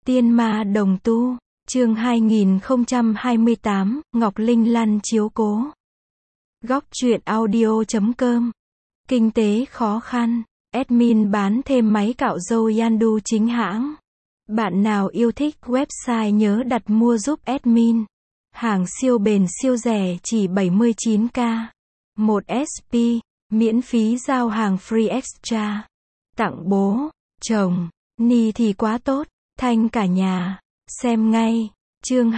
Tiên ma đồng tu, chương 2028, Ngọc Linh lăn chiếu cố. Góc truyện audio.com. Kinh tế khó khăn, admin bán thêm máy cạo râu Yandu chính hãng. Bạn nào yêu thích website nhớ đặt mua giúp admin. Hàng siêu bền siêu rẻ chỉ 79k. 1 SP, miễn phí giao hàng free extra. Tặng bố, chồng, ni thì quá tốt. Thanh cả nhà, xem ngay, chương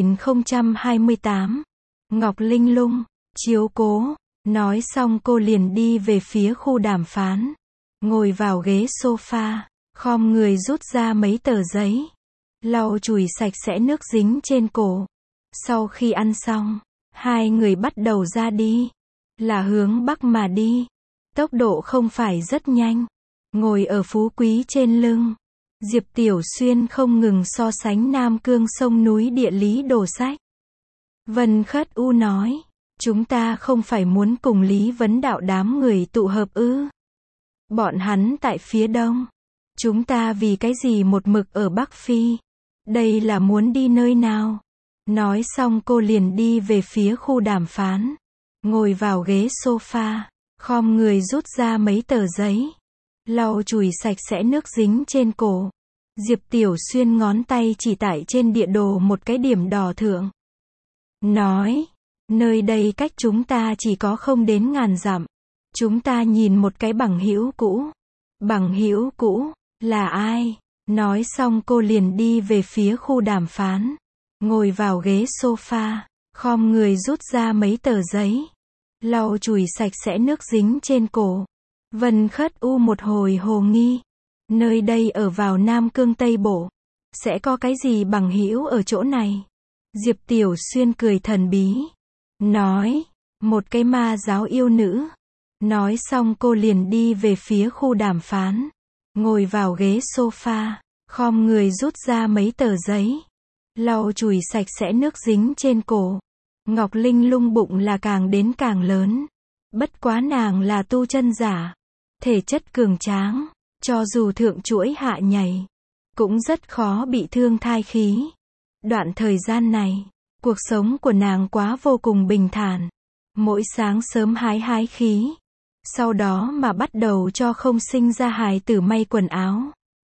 2028, Ngọc Linh lung, chiếu cố, nói xong cô liền đi về phía khu đàm phán, ngồi vào ghế sofa, khom người rút ra mấy tờ giấy, lau chùi sạch sẽ nước dính trên cổ. Sau khi ăn xong, hai người bắt đầu ra đi, là hướng Bắc mà đi, tốc độ không phải rất nhanh, ngồi ở Phú Quý trên lưng. Diệp Tiểu Xuyên không ngừng so sánh Nam Cương sông núi địa lý đồ sách. Vân Khất U nói, chúng ta không phải muốn cùng Lý Vấn Đạo đám người tụ hợp ư? Bọn hắn tại phía đông. Chúng ta vì cái gì một mực ở Bắc Phi? Đây là muốn đi nơi nào? Nói xong cô liền đi về phía khu đàm phán. Ngồi vào ghế sofa, khom người rút ra mấy tờ giấy. Lau chùi sạch sẽ nước dính trên cổ. Diệp Tiểu Xuyên ngón tay chỉ tại trên địa đồ một cái điểm đỏ thượng. Nói, nơi đây cách chúng ta chỉ có không đến ngàn dặm. Chúng ta nhìn một cái bằng hữu cũ. Bằng hữu cũ, là ai? Nói xong cô liền đi về phía khu đàm phán. Ngồi vào ghế sofa, khom người rút ra mấy tờ giấy. Lau chùi sạch sẽ nước dính trên cổ. Vân Khất U một hồi hồ nghi. Nơi đây ở vào Nam Cương Tây Bộ. Sẽ có cái gì bằng hữu ở chỗ này? Diệp Tiểu Xuyên cười thần bí. Nói, một cái ma giáo yêu nữ. Nói xong cô liền đi về phía khu đàm phán. Ngồi vào ghế sofa, khom người rút ra mấy tờ giấy. Lau chùi sạch sẽ nước dính trên cổ. Ngọc Linh lung bụng là càng đến càng lớn. Bất quá nàng là tu chân giả. Thể chất cường tráng. Cho dù thượng chuỗi hạ nhảy, cũng rất khó bị thương thai khí. Đoạn thời gian này, cuộc sống của nàng quá vô cùng bình thản. Mỗi sáng sớm hái khí. Sau đó mà bắt đầu cho không sinh ra hài tử may quần áo.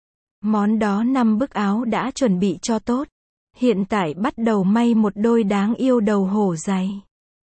Món đó 5 bức áo đã chuẩn bị cho tốt. Hiện tại bắt đầu may một đôi đáng yêu đầu hổ giày.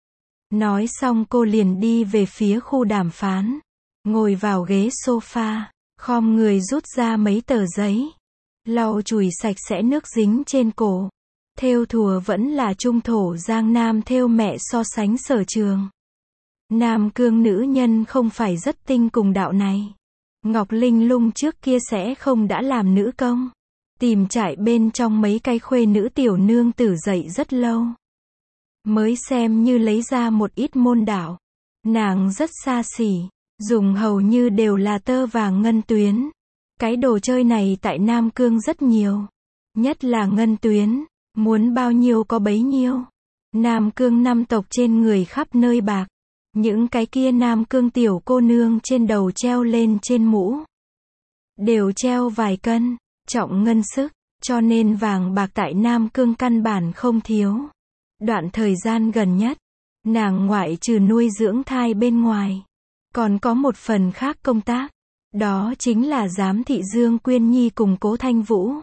Nói xong cô liền đi về phía khu đàm phán. Ngồi vào ghế sofa. Khom người rút ra mấy tờ giấy. Lau chùi sạch sẽ nước dính trên cổ. Thêu thùa vẫn là trung thổ Giang Nam thêu mẹ so sánh sở trường. Nam Cương nữ nhân không phải rất tinh cùng đạo này. Ngọc Linh lung trước kia sẽ không đã làm nữ công. Tìm trại bên trong mấy cái khuê nữ tiểu nương tử dậy rất lâu. Mới xem như lấy ra một ít môn đạo. Nàng rất xa xỉ. Dùng hầu như đều là tơ vàng ngân tuyến. Cái đồ chơi này tại Nam Cương rất nhiều. Nhất là ngân tuyến. Muốn bao nhiêu có bấy nhiêu. Nam Cương năm tộc trên người khắp nơi bạc. Những cái kia Nam Cương tiểu cô nương trên đầu treo lên trên mũ. Đều treo vài cân. Trọng ngân sức. Cho nên vàng bạc tại Nam Cương căn bản không thiếu. Đoạn thời gian gần nhất. Nàng ngoại trừ nuôi dưỡng thai bên ngoài. Còn có một phần khác công tác. Đó chính là giám thị Dương Quyên Nhi cùng Cố Thanh Vũ.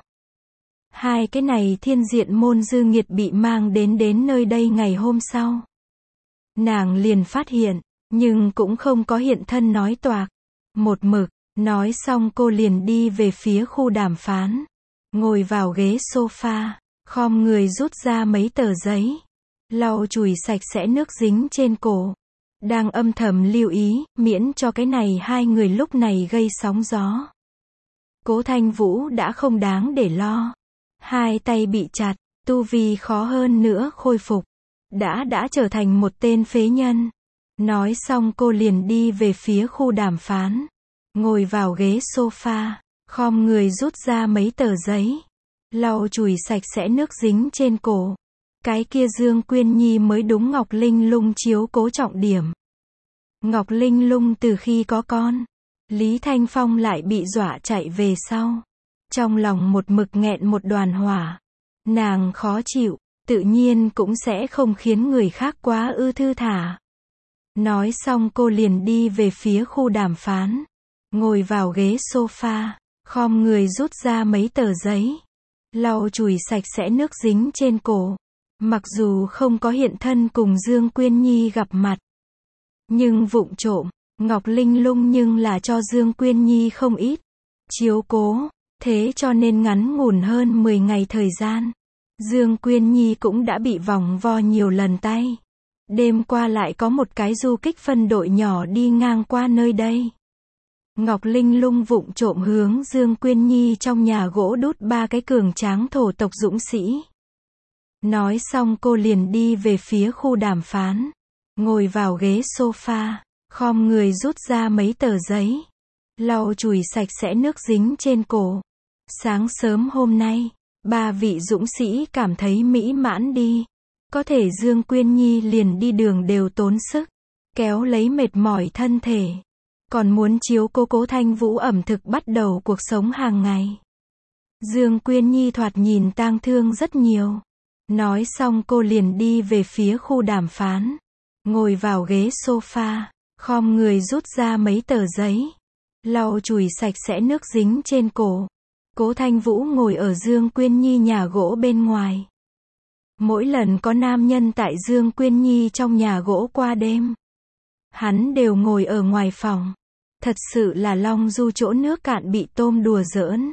Hai cái này thiên diện môn dư nghiệt bị mang đến nơi đây ngày hôm sau. Nàng liền phát hiện, nhưng cũng không có hiện thân nói toạc. Một mực, nói xong cô liền đi về phía khu đàm phán. Ngồi vào ghế sofa, khom người rút ra mấy tờ giấy. Lau chùi sạch sẽ nước dính trên cổ. Đang âm thầm lưu ý, miễn cho cái này hai người lúc này gây sóng gió. Cố Thanh Vũ đã không đáng để lo. Hai tay bị chặt, tu vi khó hơn nữa khôi phục. Đã trở thành một tên phế nhân. Nói xong cô liền đi về phía khu đàm phán. Ngồi vào ghế sofa, khom người rút ra mấy tờ giấy. Lau chùi sạch sẽ nước dính trên cổ. Cái kia Dương Quyên Nhi mới đúng Ngọc Linh lung chiếu cố trọng điểm. Ngọc Linh lung từ khi có con, Lý Thanh Phong lại bị dọa chạy về sau. Trong lòng một mực nghẹn một đoàn hỏa. Nàng khó chịu, tự nhiên cũng sẽ không khiến người khác quá thư thả. Nói xong cô liền đi về phía khu đàm phán. Ngồi vào ghế sofa, khom người rút ra mấy tờ giấy. Lau chùi sạch sẽ nước dính trên cổ. Mặc dù không có hiện thân cùng Dương Quyên Nhi gặp mặt. Nhưng vụng trộm, Ngọc Linh Lung nhưng là cho Dương Quyên Nhi không ít chiếu cố, thế cho nên ngắn ngủn hơn 10 ngày thời gian. Dương Quyên Nhi cũng đã bị vòng vo nhiều lần tay. Đêm qua lại có một cái du kích phân đội nhỏ đi ngang qua nơi đây. Ngọc Linh Lung vụng trộm hướng Dương Quyên Nhi trong nhà gỗ đút 3 cái cường tráng thổ tộc dũng sĩ. Nói xong cô liền đi về phía khu đàm phán. Ngồi vào ghế sofa, khom người rút ra mấy tờ giấy. Lau chùi sạch sẽ nước dính trên cổ. Sáng sớm hôm nay, 3 vị dũng sĩ cảm thấy mỹ mãn đi. Có thể Dương Quyên Nhi liền đi đường đều tốn sức, kéo lấy mệt mỏi thân thể. Còn muốn chiếu Cố Thanh Vũ ẩm thực bắt đầu cuộc sống hàng ngày. Dương Quyên Nhi thoạt nhìn tang thương rất nhiều. Nói xong cô liền đi về phía khu đàm phán. Ngồi vào ghế sofa, khom người rút ra mấy tờ giấy. Lau chùi sạch sẽ nước dính trên cổ. Cố Thanh Vũ ngồi ở Dương Quyên Nhi nhà gỗ bên ngoài. Mỗi lần có nam nhân tại Dương Quyên Nhi trong nhà gỗ qua đêm, hắn đều ngồi ở ngoài phòng. Thật sự là long du chỗ nước cạn bị tôm đùa giỡn.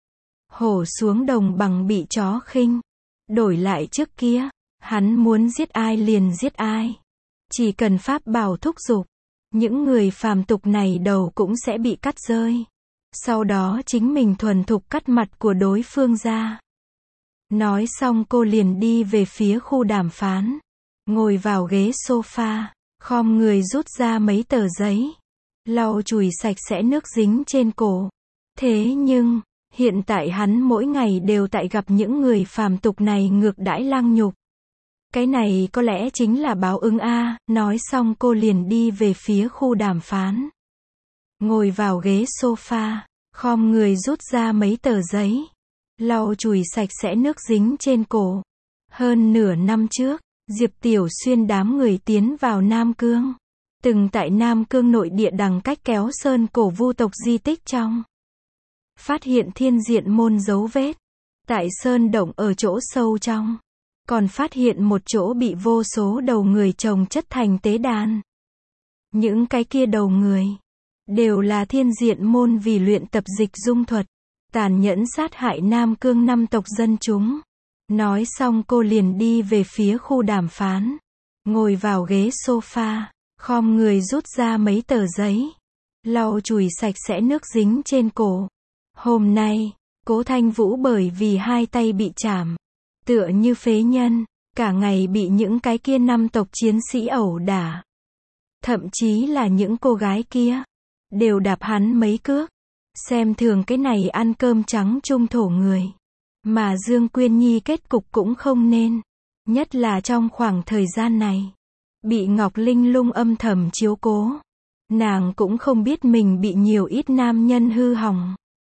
Hổ xuống đồng bằng bị chó khinh. Đổi lại trước kia, hắn muốn giết ai liền giết ai. Chỉ cần pháp bảo thúc giục, những người phàm tục này đầu cũng sẽ bị cắt rơi. Sau đó chính mình thuần thục cắt mặt của đối phương ra. Nói xong cô liền đi về phía khu đàm phán. Ngồi vào ghế sofa, khom người rút ra mấy tờ giấy. Lau chùi sạch sẽ nước dính trên cổ. Thế nhưng, hiện tại hắn mỗi ngày đều tại gặp những người phàm tục này ngược đãi lăng nhục. Cái này có lẽ chính là báo ứng a. Nói xong cô liền đi về phía khu đàm phán. Ngồi vào ghế sofa, khom người rút ra mấy tờ giấy. Lau chùi sạch sẽ nước dính trên cổ. Hơn nửa năm trước, Diệp Tiểu Xuyên đám người tiến vào Nam Cương. Từng tại Nam Cương nội địa đằng cách Kéo Sơn cổ vu tộc di tích trong. Phát hiện thiên diện môn dấu vết. Tại sơn động ở chỗ sâu trong. Còn phát hiện một chỗ bị vô số đầu người chồng chất thành tế đàn. Những cái kia đầu người đều là thiên diện môn vì luyện tập dịch dung thuật, tàn nhẫn sát hại Nam Cương 5 tộc dân chúng. Nói xong cô liền đi về phía khu đàm phán. Ngồi vào ghế sofa, khom người rút ra mấy tờ giấy. Lau chùi sạch sẽ nước dính trên cổ. Hôm nay, Cố Thanh Vũ bởi vì 2 tay bị chảm, tựa như phế nhân, cả ngày bị những cái kia 5 tộc chiến sĩ ẩu đả. Thậm chí là những cô gái kia đều đạp hắn mấy cước. Xem thường cái này ăn cơm trắng trung thổ người. Mà Dương Quyên Nhi kết cục cũng không nên. Nhất là trong khoảng thời gian này, bị Ngọc Linh Lung âm thầm chiếu cố. Nàng cũng không biết mình bị nhiều ít nam nhân hư hỏng.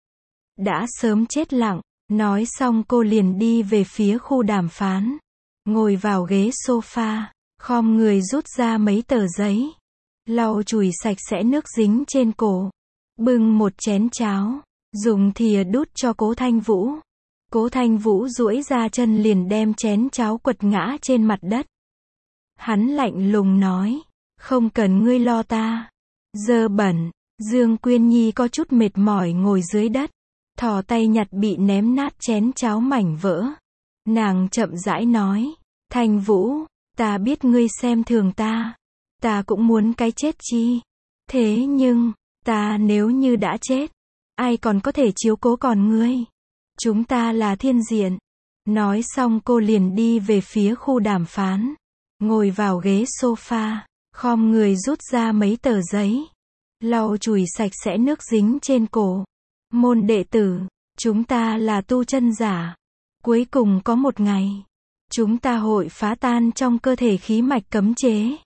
Đã sớm chết lặng. Nói xong cô liền đi về phía khu đàm phán. Ngồi vào ghế sofa, khom người rút ra mấy tờ giấy. Lau chùi sạch sẽ nước dính trên cổ. Bưng một chén cháo, dùng thìa đút cho Cố Thanh Vũ. Cố Thanh Vũ duỗi ra chân liền đem chén cháo quật ngã trên mặt đất. Hắn lạnh lùng nói, không cần ngươi lo ta. Dơ bẩn. Dương Quyên Nhi có chút mệt mỏi ngồi dưới đất, thò tay nhặt bị ném nát chén cháo mảnh vỡ. Nàng chậm rãi nói, Thanh Vũ, ta biết ngươi xem thường ta. Ta cũng muốn cái chết chi. Thế nhưng, ta nếu như đã chết, ai còn có thể chiếu cố còn ngươi? Chúng ta là thiên diện. Nói xong cô liền đi về phía khu đàm phán. Ngồi vào ghế sofa, khom người rút ra mấy tờ giấy. Lau chùi sạch sẽ nước dính trên cổ. Môn đệ tử, chúng ta là tu chân giả. Cuối cùng có một ngày, chúng ta hội phá tan trong cơ thể khí mạch cấm chế.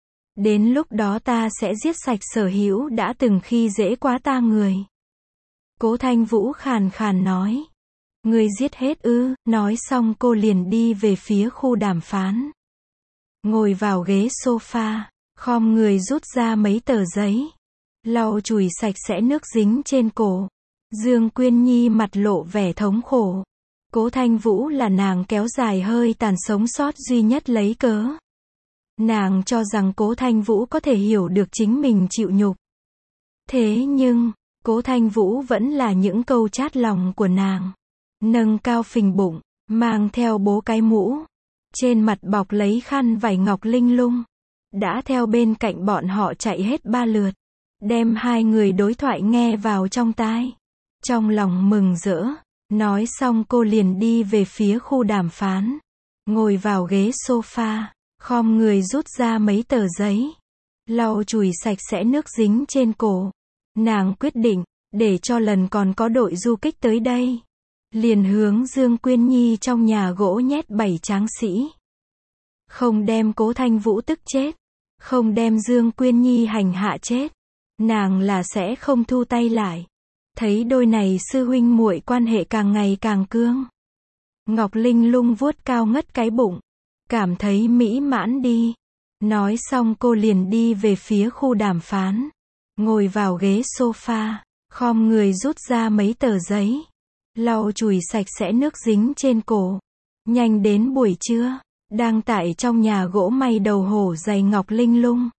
Đến lúc đó ta sẽ giết sạch sở hữu đã từng khi dễ quá ta người. Cố Thanh Vũ khàn khàn nói. Ngươi giết hết ư? Nói xong cô liền đi về phía khu đàm phán. Ngồi vào ghế sofa, khom người rút ra mấy tờ giấy. Lau chùi sạch sẽ nước dính trên cổ. Dương Quyên Nhi mặt lộ vẻ thống khổ. Cố Thanh Vũ là nàng kéo dài hơi tàn sống sót duy nhất lấy cớ. Nàng cho rằng Cố Thanh Vũ có thể hiểu được chính mình chịu nhục. Thế nhưng, Cố Thanh Vũ vẫn là những câu chát lòng của nàng. Nâng cao phình bụng, mang theo bố cái mũ. Trên mặt bọc lấy khăn vải ngọc linh lung. Đã theo bên cạnh bọn họ chạy hết 3 lượt. Đem hai người đối thoại nghe vào trong tai. Trong lòng mừng rỡ. Nói xong cô liền đi về phía khu đàm phán. Ngồi vào ghế sofa, khom người rút ra mấy tờ giấy. Lau chùi sạch sẽ nước dính trên cổ. Nàng quyết định, để cho lần còn có đội du kích tới đây. Liền hướng Dương Quyên Nhi trong nhà gỗ nhét 7 tráng sĩ. Không đem Cố Thanh Vũ tức chết. Không đem Dương Quyên Nhi hành hạ chết. Nàng là sẽ không thu tay lại. Thấy đôi này sư huynh muội quan hệ càng ngày càng cương. Ngọc Linh Lung vuốt cao ngất cái bụng. Cảm thấy mỹ mãn đi. Nói xong cô liền đi về phía khu đàm phán. Ngồi vào ghế sofa, khom người rút ra mấy tờ giấy. Lau chùi sạch sẽ nước dính trên cổ. Nhanh đến buổi trưa, đang tại trong nhà gỗ may đầu hổ dày Ngọc Linh Lung.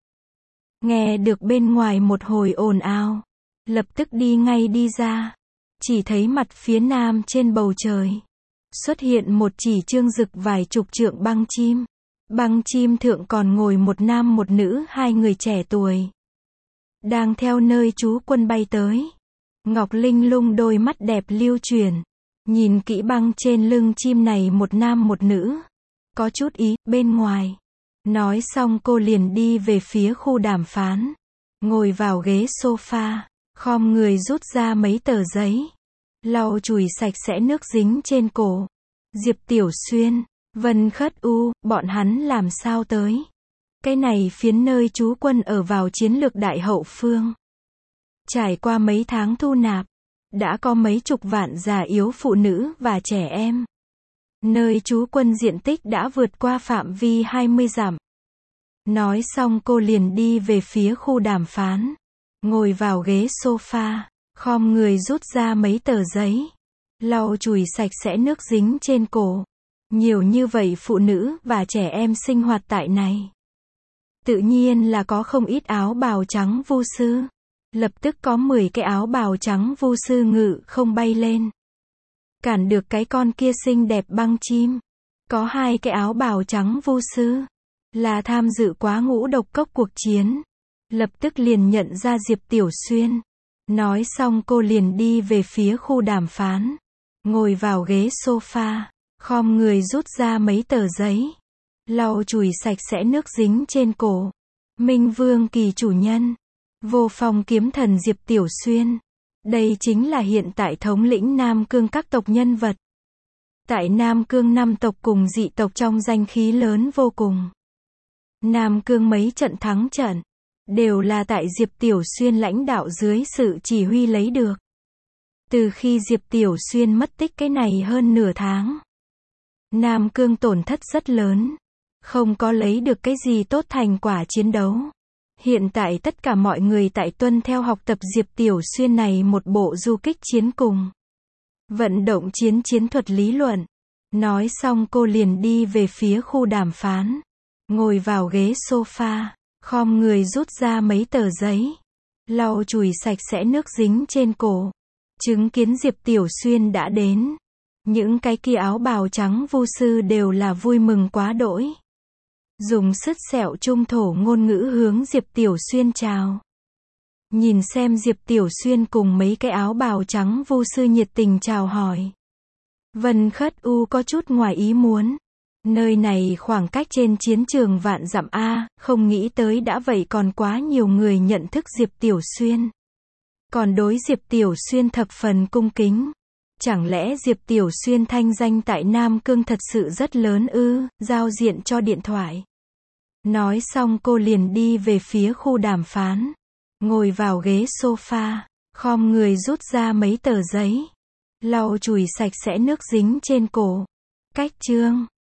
Nghe được bên ngoài một hồi ồn ào. Lập tức đi ngay đi ra. Chỉ thấy mặt phía nam trên bầu trời. Xuất hiện một chỉ trương rực vài chục trượng băng chim. Băng chim thượng còn ngồi một nam một nữ, hai người trẻ tuổi. Đang theo nơi trú quân bay tới. Ngọc Linh Lung đôi mắt đẹp lưu chuyển. Nhìn kỹ băng trên lưng chim này một nam một nữ. Có chút ý, bên ngoài. Nói xong cô liền đi về phía khu đàm phán. Ngồi vào ghế sofa. Khom người rút ra mấy tờ giấy. Lau chùi sạch sẽ nước dính trên cổ. Diệp Tiểu Xuyên, Vân Khất U, bọn hắn làm sao tới? Cái này phiến nơi trú quân ở vào chiến lược đại hậu phương. Trải qua mấy tháng thu nạp, đã có mấy chục vạn già yếu phụ nữ và trẻ em. Nơi trú quân diện tích đã vượt qua phạm vi 20 dặm. Nói xong cô liền đi về phía khu đàm phán. Ngồi vào ghế sofa, khom người rút ra mấy tờ giấy. Lau chùi sạch sẽ nước dính trên cổ. Nhiều như vậy phụ nữ và trẻ em sinh hoạt tại này. Tự nhiên là có không ít áo bào trắng vu sư. Lập tức có 10 cái áo bào trắng vu sư ngự không bay lên. Cản được cái con kia xinh đẹp băng chim. Có 2 cái áo bào trắng vu sư. Là tham dự quá ngũ độc cốc cuộc chiến. Lập tức liền nhận ra Diệp Tiểu Xuyên. Nói xong cô liền đi về phía khu đàm phán. Ngồi vào ghế sofa. Khom người rút ra mấy tờ giấy. Lau chùi sạch sẽ nước dính trên cổ. Minh Vương Kỳ chủ nhân. Vô Phong kiếm thần Diệp Tiểu Xuyên. Đây chính là hiện tại thống lĩnh Nam Cương các tộc nhân vật. Tại Nam Cương 5 tộc cùng dị tộc trong danh khí lớn vô cùng. Nam Cương mấy trận thắng trận. Đều là tại Diệp Tiểu Xuyên lãnh đạo dưới sự chỉ huy lấy được. Từ khi Diệp Tiểu Xuyên mất tích cái này hơn nửa tháng. Nam Cương tổn thất rất lớn. Không có lấy được cái gì tốt thành quả chiến đấu. Hiện tại tất cả mọi người tại tuân theo học tập Diệp Tiểu Xuyên này một bộ du kích chiến cùng. Vận động chiến thuật lý luận. Nói xong cô liền đi về phía khu đàm phán. Ngồi vào ghế sofa. Khom người rút ra mấy tờ giấy. Lau chùi sạch sẽ nước dính trên cổ. Chứng kiến Diệp Tiểu Xuyên đã đến. Những cái kia áo bào trắng vu sư đều là vui mừng quá đỗi. Dùng sứt sẹo trung thổ ngôn ngữ hướng Diệp Tiểu Xuyên chào. Nhìn xem Diệp Tiểu Xuyên cùng mấy cái áo bào trắng vu sư nhiệt tình chào hỏi. Vân Khất U có chút ngoài ý muốn. Nơi này khoảng cách trên chiến trường vạn dặm A, không nghĩ tới đã vậy còn quá nhiều người nhận thức Diệp Tiểu Xuyên. Còn đối Diệp Tiểu Xuyên thập phần cung kính. Chẳng lẽ Diệp Tiểu Xuyên thanh danh tại Nam Cương thật sự rất lớn ư? Giao diện cho điện thoại. Nói xong cô liền đi về phía khu đàm phán. Ngồi vào ghế sofa, Khom người rút ra mấy tờ giấy. Lau chùi sạch sẽ nước dính trên cổ. Cách chương